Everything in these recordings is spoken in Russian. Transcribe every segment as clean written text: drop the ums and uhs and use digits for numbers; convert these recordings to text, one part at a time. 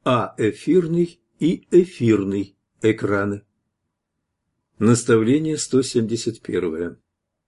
аэфирный и эфирный экраны. Наставление 171.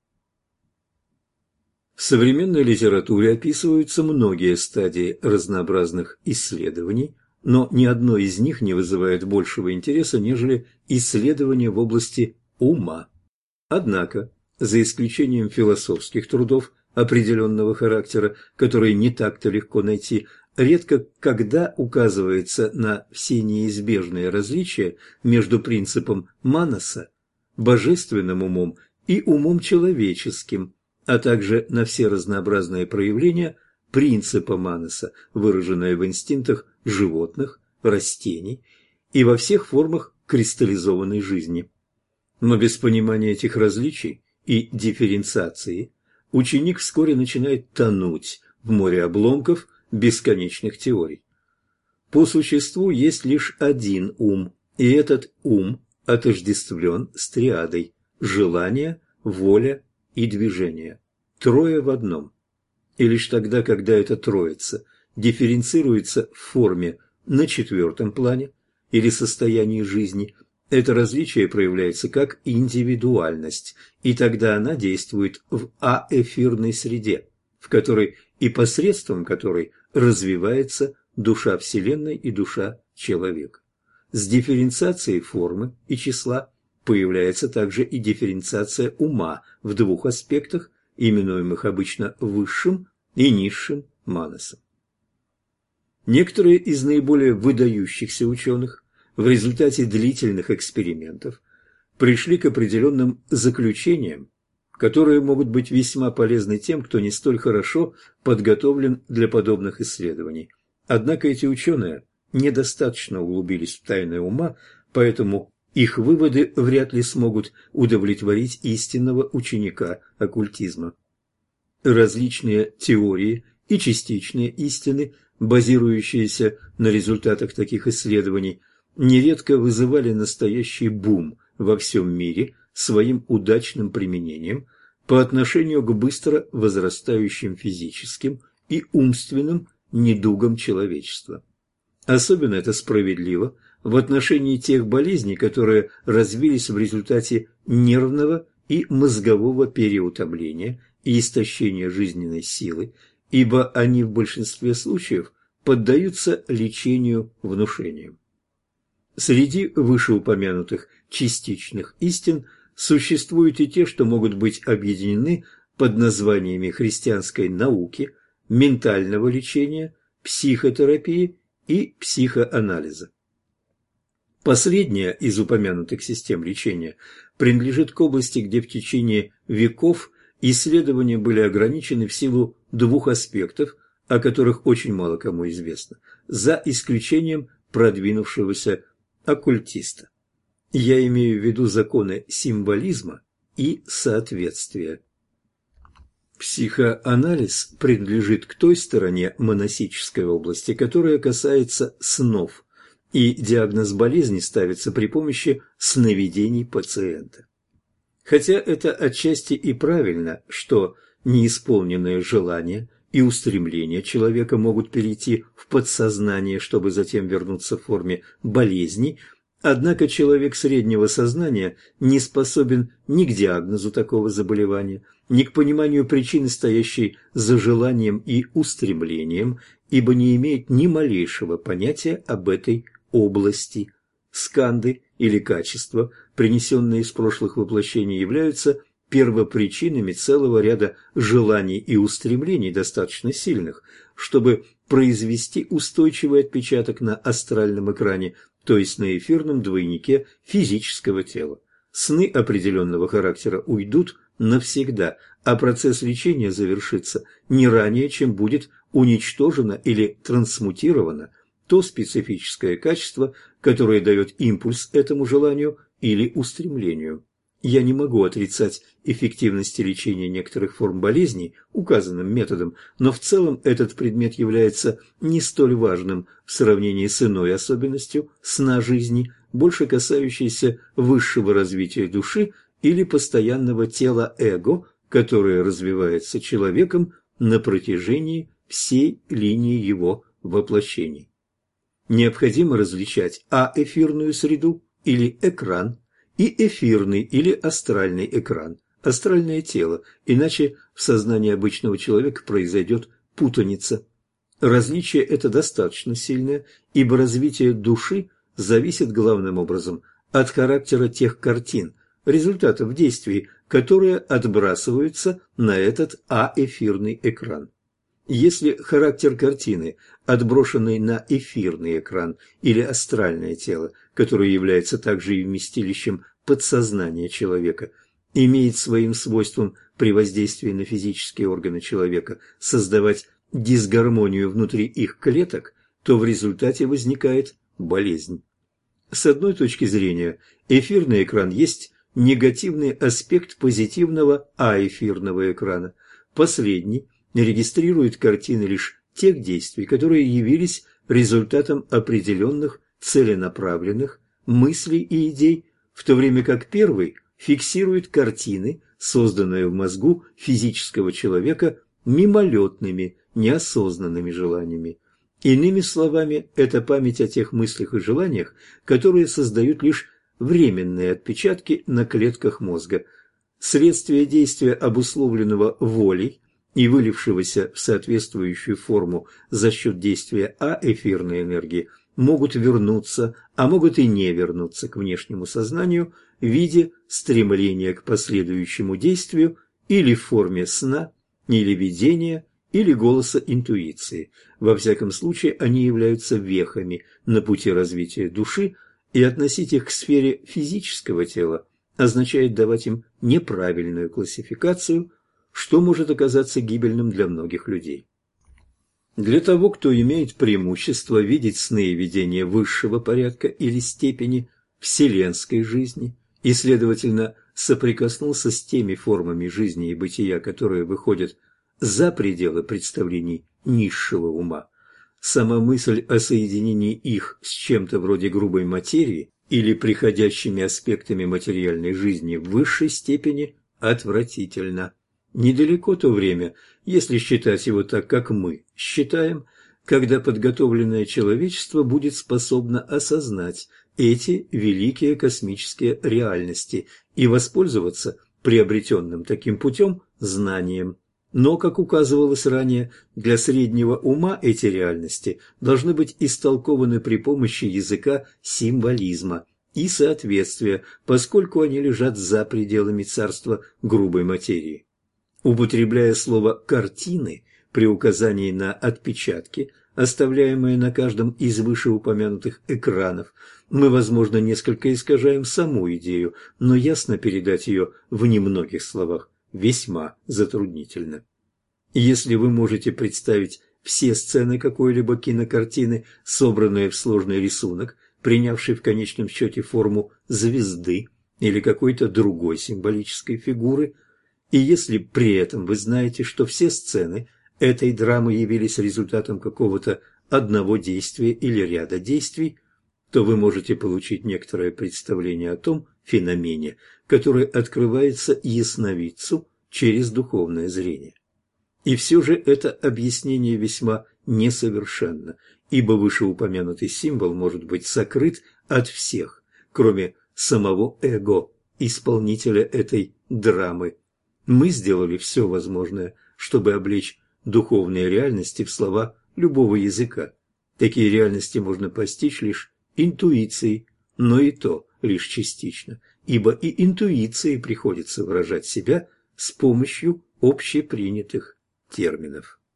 В современной литературе описываются многие стадии разнообразных исследований, но ни одно из них не вызывает большего интереса, нежели исследования в области ума. Однако, за исключением философских трудов определенного характера, которые не так-то легко найти, редко когда указывается на все неизбежные различия между принципом Манаса, божественным умом, и умом человеческим, а также на все разнообразные проявления принципа Манаса, выраженные в инстинктах животных, растений и во всех формах кристаллизованной жизни. Но без понимания этих различий и дифференциации ученик вскоре начинает тонуть в море обломков бесконечных теорий. По существу есть лишь один ум, и этот ум отождествлен с триадой – желание, воля и движение. Трое в одном. И лишь тогда, когда эта троица дифференцируется в форме на четвертом плане или состоянии жизни, это различие проявляется как индивидуальность, и тогда она действует в аэфирной среде, в которой и посредством которой развивается душа Вселенной и душа человека. С дифференциацией формы и числа появляется также и дифференциация ума в двух аспектах, именуемых обычно высшим и низшим манасом. Некоторые из наиболее выдающихся ученых в результате длительных экспериментов пришли к определенным заключениям, которые могут быть весьма полезны тем, кто не столь хорошо подготовлен для подобных исследований. Однако эти ученые недостаточно углубились в тайны ума, поэтому их выводы вряд ли смогут удовлетворить истинного ученика оккультизма. Различные теории и частичные истины, базирующиеся на результатах таких исследований, нередко вызывали настоящий бум во всем мире своим удачным применением по отношению к быстро возрастающим физическим и умственным недугам человечества. Особенно это справедливо в отношении тех болезней, которые развились в результате нервного и мозгового переутомления и истощения жизненной силы, ибо они в большинстве случаев поддаются лечению внушением. Среди вышеупомянутых частичных истин существуют и те, что могут быть объединены под названиями христианской науки, ментального лечения, психотерапии и психоанализа. Последняя из упомянутых систем лечения принадлежит к области, где в течение веков исследования были ограничены в силу двух аспектов, о которых очень мало кому известно, за исключением продвинувшегося оккультиста. Я имею в виду законы символизма и соответствия. Психоанализ принадлежит к той стороне монастической области, которая касается снов, и диагноз болезни ставится при помощи сновидений пациента. Хотя это отчасти и правильно, что неисполненные желания и устремления человека могут перейти в подсознание, чтобы затем вернуться в форме болезней, однако человек среднего сознания не способен ни к диагнозу такого заболевания, ни к пониманию причины, стоящей за желанием и устремлением, ибо не имеет ни малейшего понятия об этой области. Сканды или качества, принесенные из прошлых воплощений, являются первопричинами целого ряда желаний и устремлений, достаточно сильных, чтобы произвести устойчивый отпечаток на астральном экране, то есть на эфирном двойнике физического тела. Сны определенного характера уйдут навсегда, а процесс лечения завершится не ранее, чем будет уничтожено или трансмутировано то специфическое качество, которое дает импульс этому желанию или устремлению. Я не могу отрицать эффективности лечения некоторых форм болезней указанным методом, но в целом этот предмет является не столь важным в сравнении с иной особенностью сна жизни, больше касающейся высшего развития души или постоянного тела эго, которое развивается человеком на протяжении всей линии его воплощений. Необходимо различать аэфирную среду или экран и эфирный или астральный экран, астральное тело, иначе в сознании обычного человека произойдет путаница. Различие это достаточно сильное, ибо развитие души зависит главным образом от характера тех картин, результатов действий, которые отбрасываются на этот аэфирный экран. Если характер картины, отброшенный на эфирный экран или астральное тело, которое является также и вместилищем подсознания человека, имеет своим свойством при воздействии на физические органы человека создавать дисгармонию внутри их клеток, то в результате возникает болезнь. С одной точки зрения, эфирный экран есть негативный аспект позитивного аэфирного экрана. Последний регистрирует картины лишь тех действий, которые явились результатом определенных целенаправленных мыслей и идей, в то время как первый фиксирует картины, созданные в мозгу физического человека мимолетными, неосознанными желаниями. Иными словами, это память о тех мыслях и желаниях, которые создают лишь временные отпечатки на клетках мозга. Следствие действия, обусловленного волей и вылившегося в соответствующую форму за счет действия аэфирной энергии, могут вернуться, а могут и не вернуться к внешнему сознанию в виде стремления к последующему действию или в форме сна, или видения, или голоса интуиции. Во всяком случае, они являются вехами на пути развития души, и относить их к сфере физического тела означает давать им неправильную классификацию, что может оказаться гибельным для многих людей. Для того, кто имеет преимущество видеть сны и видения высшего порядка или степени вселенской жизни и, следовательно, соприкоснулся с теми формами жизни и бытия, которые выходят за пределы представлений низшего ума, сама мысль о соединении их с чем-то вроде грубой материи или приходящими аспектами материальной жизни в высшей степени отвратительна. Недалеко то время, если считать его так, как мы считаем, когда подготовленное человечество будет способно осознать эти великие космические реальности и воспользоваться приобретенным таким путем знанием. Но, как указывалось ранее, для среднего ума эти реальности должны быть истолкованы при помощи языка символизма и соответствия, поскольку они лежат за пределами царства грубой материи. Употребляя слово «картины» при указании на отпечатки, оставляемые на каждом из вышеупомянутых экранов, мы, возможно, несколько искажаем саму идею, но ясно передать ее в немногих словах весьма затруднительно. Если вы можете представить все сцены какой-либо кинокартины, собранные в сложный рисунок, принявший в конечном счете форму звезды или какой-то другой символической фигуры, и если при этом вы знаете, что все сцены этой драмы явились результатом какого-то одного действия или ряда действий, то вы можете получить некоторое представление о том феномене, который открывается ясновидцу через духовное зрение. И все же это объяснение весьма несовершенно, ибо вышеупомянутый символ может быть сокрыт от всех, кроме самого эго, исполнителя этой драмы. Мы сделали все возможное, чтобы облечь духовные реальности в слова любого языка. Такие реальности можно постичь лишь интуицией, но и то лишь частично, ибо и интуиции приходится выражать себя с помощью общепринятых терминов.